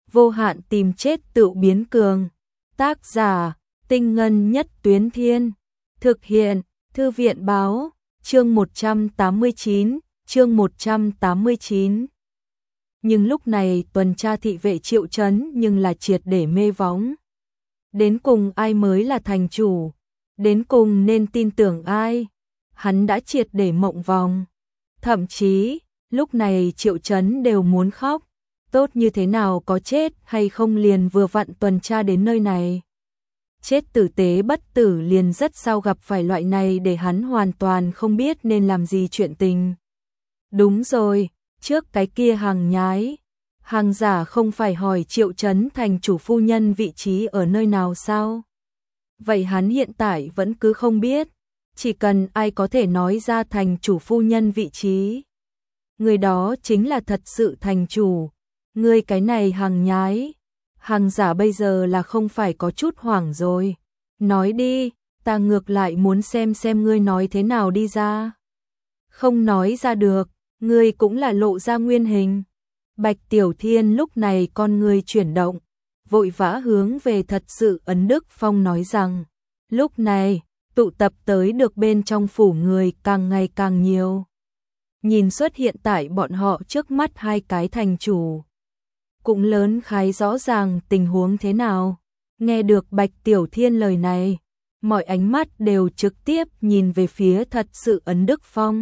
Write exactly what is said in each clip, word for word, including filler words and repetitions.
vô hạn tìm chết tự biến cường. Tác giả, Tinh Ngân Nhất Tuyến Thiên. Thực hiện, Thư viện Báo, chương một trăm tám mươi chín, chương một trăm tám mươi chín. Nhưng lúc này tuần tra thị vệ Triệu Chấn nhưng là triệt để mê võng. Đến cùng ai mới là thành chủ? Đến cùng nên tin tưởng ai? Hắn đã triệt để mộng vòng. Thậm chí, lúc này Triệu Chấn đều muốn khóc. Tốt như thế nào có chết hay không liền vừa vặn tuần tra đến nơi này. Chết tử tế bất tử liền rất sao gặp phải loại này để hắn hoàn toàn không biết nên làm gì chuyện tình. Đúng rồi, trước cái kia hàng nhái. Hàng giả không phải hỏi Triệu Chấn thành chủ phu nhân vị trí ở nơi nào sao? Vậy hắn hiện tại vẫn cứ không biết. Chỉ cần ai có thể nói ra thành chủ phu nhân vị trí, người đó chính là thật sự thành chủ. Ngươi cái này hàng nhái. Hàng giả bây giờ là không phải có chút hoảng rồi. Nói đi, ta ngược lại muốn xem xem ngươi nói thế nào đi ra. Không nói ra được, ngươi cũng là lộ ra nguyên hình. Bạch Tiểu Thiên lúc này con ngươi chuyển động, vội vã hướng về thật sự Ấn Đức Phong nói rằng, lúc này, tụ tập tới được bên trong phủ người càng ngày càng nhiều. Nhìn xuất hiện tại bọn họ trước mắt hai cái thành chủ, cũng lớn khái rõ ràng tình huống thế nào. Nghe được Bạch Tiểu Thiên lời này, mọi ánh mắt đều trực tiếp nhìn về phía thật sự Ấn Đức Phong.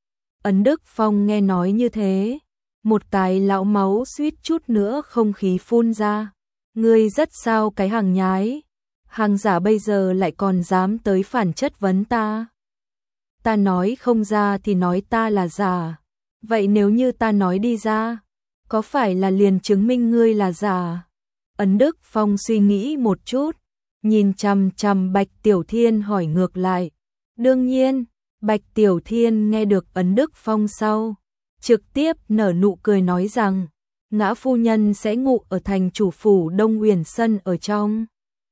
Ấn Đức Phong nghe nói như thế, một cái lão máu suýt chút nữa không khí phun ra. Ngươi rất sao cái hàng nhái, hàng giả bây giờ lại còn dám tới phản chất vấn ta. Ta nói không ra thì nói ta là giả, vậy nếu như ta nói đi ra, có phải là liền chứng minh ngươi là giả? Ấn Đức Phong suy nghĩ một chút, nhìn chằm chằm Bạch Tiểu Thiên hỏi ngược lại. Đương nhiên, Bạch Tiểu Thiên nghe được Ấn Đức Phong sau, trực tiếp nở nụ cười nói rằng, ngã phu nhân sẽ ngụ ở thành chủ phủ Đông Uyển Sân ở trong.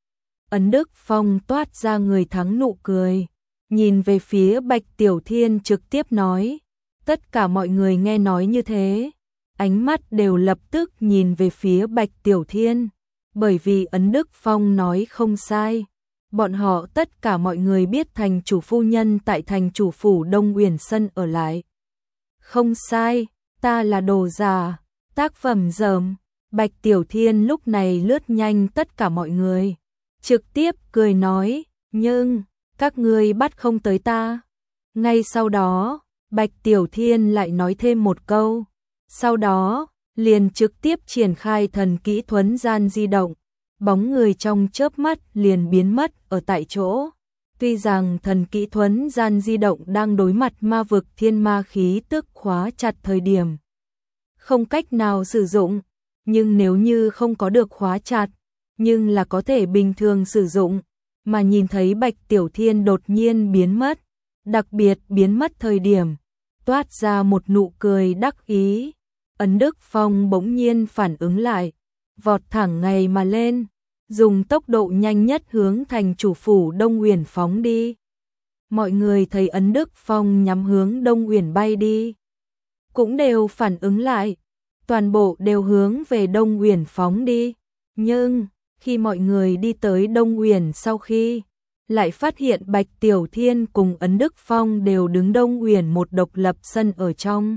Ấn Đức Phong toát ra người thắng nụ cười, nhìn về phía Bạch Tiểu Thiên trực tiếp nói. Tất cả mọi người nghe nói như thế, ánh mắt đều lập tức nhìn về phía Bạch Tiểu Thiên, bởi vì Ấn Đức Phong nói không sai. Bọn họ tất cả mọi người biết thành chủ phu nhân tại thành chủ phủ Đông Uyển Sân ở lại. Không sai, ta là đồ giả, tác phẩm dởm. Bạch Tiểu Thiên lúc này lướt nhanh tất cả mọi người, trực tiếp cười nói, nhưng, các ngươi bắt không tới ta. Ngay sau đó, Bạch Tiểu Thiên lại nói thêm một câu, sau đó, liền trực tiếp triển khai thần kỹ thuấn gian di động, bóng người trong chớp mắt liền biến mất ở tại chỗ. Tuy rằng thần kỹ thuấn gian di động đang đối mặt ma vực thiên ma khí tức khóa chặt thời điểm, không cách nào sử dụng, nhưng nếu như không có được khóa chặt, nhưng là có thể bình thường sử dụng, mà nhìn thấy Bạch Tiểu Thiên đột nhiên biến mất, đặc biệt biến mất thời điểm, toát ra một nụ cười đắc ý. Ấn Đức Phong bỗng nhiên phản ứng lại, vọt thẳng ngay mà lên, dùng tốc độ nhanh nhất hướng thành chủ phủ Đông Uyển phóng đi. Mọi người thấy Ấn Đức Phong nhắm hướng Đông Uyển bay đi, cũng đều phản ứng lại, toàn bộ đều hướng về Đông Uyển phóng đi. Nhưng, khi mọi người đi tới Đông Uyển sau khi, lại phát hiện Bạch Tiểu Thiên cùng Ấn Đức Phong đều đứng Đông Uyển một độc lập sân ở trong.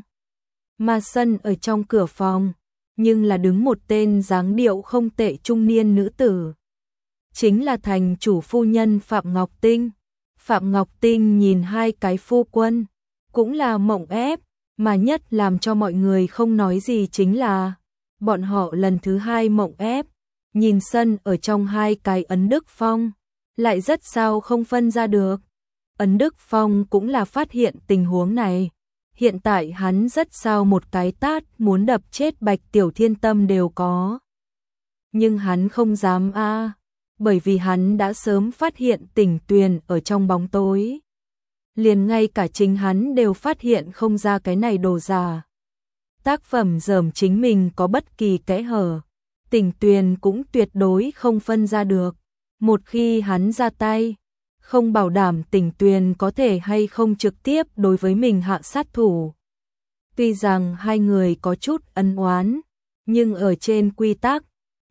Mà sân ở trong cửa phòng, nhưng là đứng một tên dáng điệu không tệ trung niên nữ tử. Chính là thành chủ phu nhân Phạm Ngọc Tinh. Phạm Ngọc Tinh nhìn hai cái phu quân, cũng là mộng ép, mà nhất làm cho mọi người không nói gì chính là, bọn họ lần thứ hai mộng ép, nhìn sân ở trong hai cái Ấn Đức Phong, lại rất sao không phân ra được. Ấn Đức Phong cũng là phát hiện tình huống này. Hiện tại hắn rất sao một cái tát muốn đập chết Bạch Tiểu Thiên tâm đều có. Nhưng hắn không dám a, bởi vì hắn đã sớm phát hiện Tỉnh Tuyền ở trong bóng tối. Liền ngay cả chính hắn đều phát hiện không ra cái này đồ giả. Tác phẩm dởm chính mình có bất kỳ kẽ hở, Tỉnh Tuyền cũng tuyệt đối không phân ra được. Một khi hắn ra tay, không bảo đảm Tỉnh Tuyền có thể hay không trực tiếp đối với mình hạ sát thủ. Tuy rằng hai người có chút ân oán, nhưng ở trên quy tắc,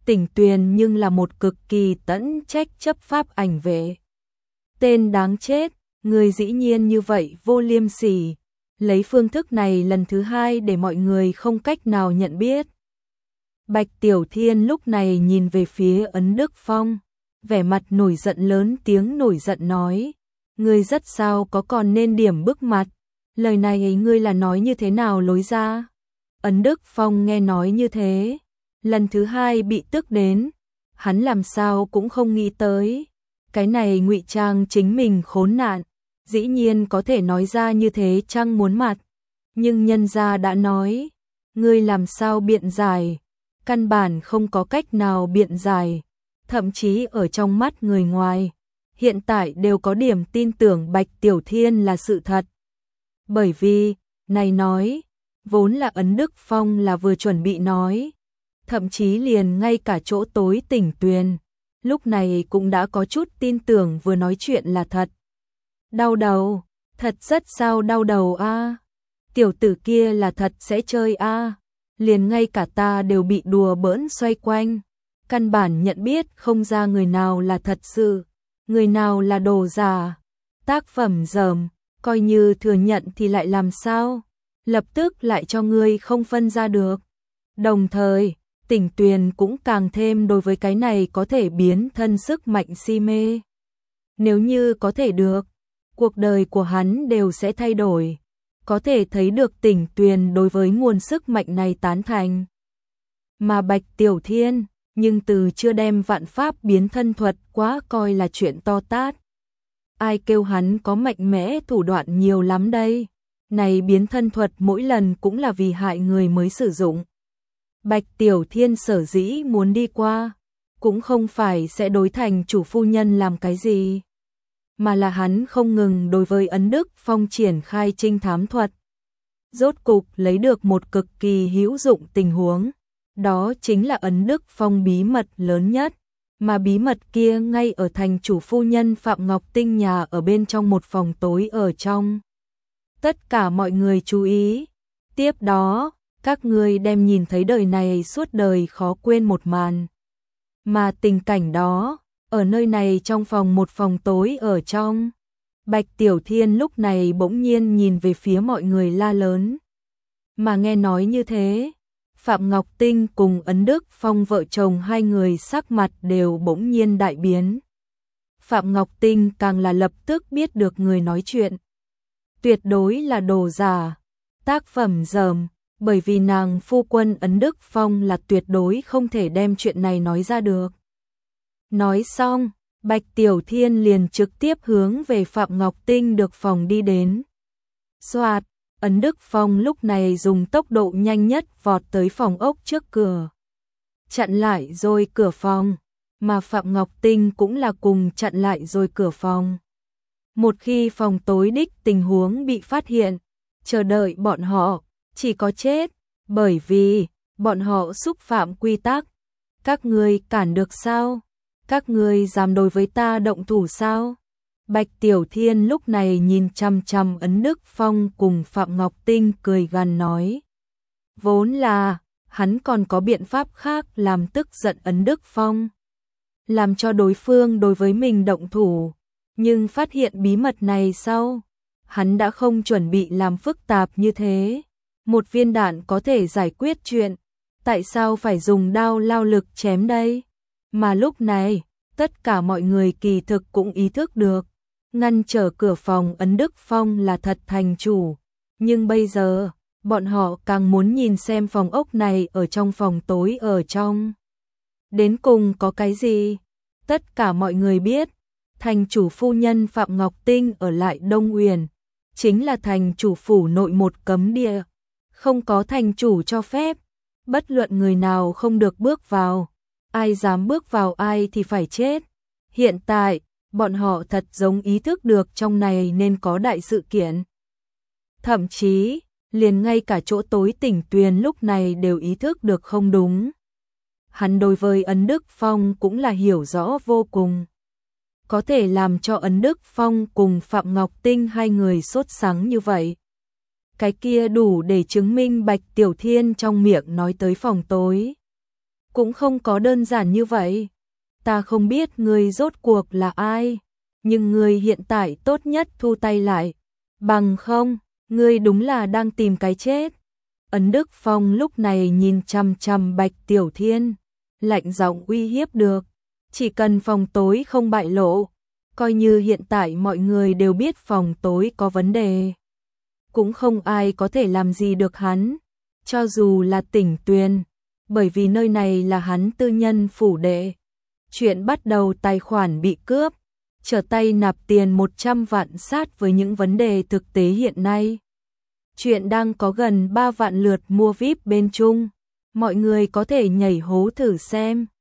Tỉnh Tuyền nhưng là một cực kỳ tẫn trách chấp pháp ảnh vệ. Tên đáng chết, người dĩ nhiên như vậy vô liêm sỉ, lấy phương thức này lần thứ hai để mọi người không cách nào nhận biết. Bạch Tiểu Thiên lúc này nhìn về phía Ấn Đức Phong, vẻ mặt nổi giận lớn tiếng nổi giận nói, ngươi rất sao có còn nên điểm bức mặt, lời này ngươi là nói như thế nào lối ra. Ấn Đức Phong nghe nói như thế, lần thứ hai bị tức đến, hắn làm sao cũng không nghĩ tới, cái này ngụy trang chính mình khốn nạn, dĩ nhiên có thể nói ra như thế chăng muốn mặt, nhưng nhân gia đã nói, ngươi làm sao biện giải, căn bản không có cách nào biện giải, thậm chí ở trong mắt người ngoài, hiện tại đều có điểm tin tưởng Bạch Tiểu Thiên là sự thật. Bởi vì, này nói, vốn là Ấn Đức Phong là vừa chuẩn bị nói, thậm chí liền ngay cả chỗ tối Tỉnh Tuyền, lúc này cũng đã có chút tin tưởng vừa nói chuyện là thật. Đau đầu, thật rất sao đau đầu a. Tiểu tử kia là thật sẽ chơi a, liền ngay cả ta đều bị đùa bỡn xoay quanh, căn bản nhận biết không ra người nào là thật sự, người nào là đồ giả, tác phẩm dởm, coi như thừa nhận thì lại làm sao, lập tức lại cho ngươi không phân ra được. Đồng thời, Tỉnh Tuyền cũng càng thêm đối với cái này có thể biến thân sức mạnh si mê. Nếu như có thể được, cuộc đời của hắn đều sẽ thay đổi. Có thể thấy được Tỉnh Tuyền đối với nguồn sức mạnh này tán thành. Mà Bạch Tiểu Thiên, nhưng từ chưa đem vạn pháp biến thân thuật quá coi là chuyện to tát. Ai kêu hắn có mạnh mẽ thủ đoạn nhiều lắm đây. Này biến thân thuật mỗi lần cũng là vì hại người mới sử dụng. Bạch Tiểu Thiên sở dĩ muốn đi qua, cũng không phải sẽ đối thành chủ phu nhân làm cái gì, mà là hắn không ngừng đối với Ấn Đức Phong triển khai trinh thám thuật. Rốt cục lấy được một cực kỳ hữu dụng tình huống, đó chính là Ấn Đức Phong bí mật lớn nhất, mà bí mật kia ngay ở thành chủ phu nhân Phạm Ngọc Tinh nhà ở bên trong một phòng tối ở trong. Tất cả mọi người chú ý, tiếp đó, các ngươi đem nhìn thấy đời này suốt đời khó quên một màn. Mà tình cảnh đó, ở nơi này trong phòng một phòng tối ở trong, Bạch Tiểu Thiên lúc này bỗng nhiên nhìn về phía mọi người la lớn. Mà nghe nói như thế, Phạm Ngọc Tinh cùng Ấn Đức Phong vợ chồng hai người sắc mặt đều bỗng nhiên đại biến. Phạm Ngọc Tinh càng là lập tức biết được người nói chuyện tuyệt đối là đồ giả, tác phẩm dởm, bởi vì nàng phu quân Ấn Đức Phong là tuyệt đối không thể đem chuyện này nói ra được. Nói xong, Bạch Tiểu Thiên liền trực tiếp hướng về Phạm Ngọc Tinh được phòng đi đến. Soạt, Ấn Đức Phong lúc này dùng tốc độ nhanh nhất vọt tới phòng ốc trước cửa. Chặn lại rồi cửa phòng, mà Phạm Ngọc Tinh cũng là cùng chặn lại rồi cửa phòng. Một khi phòng tối đích tình huống bị phát hiện, chờ đợi bọn họ, chỉ có chết, bởi vì bọn họ xúc phạm quy tắc. Các ngươi cản được sao? Các ngươi dám đối với ta động thủ sao? Bạch Tiểu Thiên lúc này nhìn chăm chăm Ấn Đức Phong cùng Phạm Ngọc Tinh cười gằn nói. Vốn là, hắn còn có biện pháp khác làm tức giận Ấn Đức Phong, làm cho đối phương đối với mình động thủ, nhưng phát hiện bí mật này sau, hắn đã không chuẩn bị làm phức tạp như thế. Một viên đạn có thể giải quyết chuyện, tại sao phải dùng đao lao lực chém đây? Mà lúc này, tất cả mọi người kỳ thực cũng ý thức được, ngăn trở cửa phòng Ấn Đức Phong là thật thành chủ, nhưng bây giờ, bọn họ càng muốn nhìn xem phòng ốc này ở trong phòng tối ở trong. Đến cùng có cái gì? Tất cả mọi người biết, thành chủ phu nhân Phạm Ngọc Tinh ở lại Đông Uyển, chính là thành chủ phủ nội một cấm địa, không có thành chủ cho phép, bất luận người nào không được bước vào, ai dám bước vào ai thì phải chết. Hiện tại, bọn họ thật giống ý thức được trong này nên có đại sự kiện. Thậm chí, liền ngay cả chỗ tối Tỉnh Tuyền lúc này đều ý thức được không đúng. Hắn đối với Ấn Đức Phong cũng là hiểu rõ vô cùng. Có thể làm cho Ấn Đức Phong cùng Phạm Ngọc Tinh hai người sốt sắng như vậy. Cái kia đủ để chứng minh Bạch Tiểu Thiên trong miệng nói tới phòng tối. Cũng không có đơn giản như vậy. Ta không biết ngươi rốt cuộc là ai, nhưng ngươi hiện tại tốt nhất thu tay lại. Bằng không, ngươi đúng là đang tìm cái chết. Ấn Đức Phong lúc này nhìn chằm chằm Bạch Tiểu Thiên, lạnh giọng uy hiếp được. Chỉ cần phòng tối không bại lộ, coi như hiện tại mọi người đều biết phòng tối có vấn đề, cũng không ai có thể làm gì được hắn, cho dù là Tỉnh Tuyền, bởi vì nơi này là hắn tư nhân phủ đệ. Chuyện bắt đầu tài khoản bị cướp, trở tay nạp tiền một trăm vạn sát với những vấn đề thực tế hiện nay. Chuyện đang có gần ba vạn lượt mua vi ai pi bên Trung, mọi người có thể nhảy hố thử xem.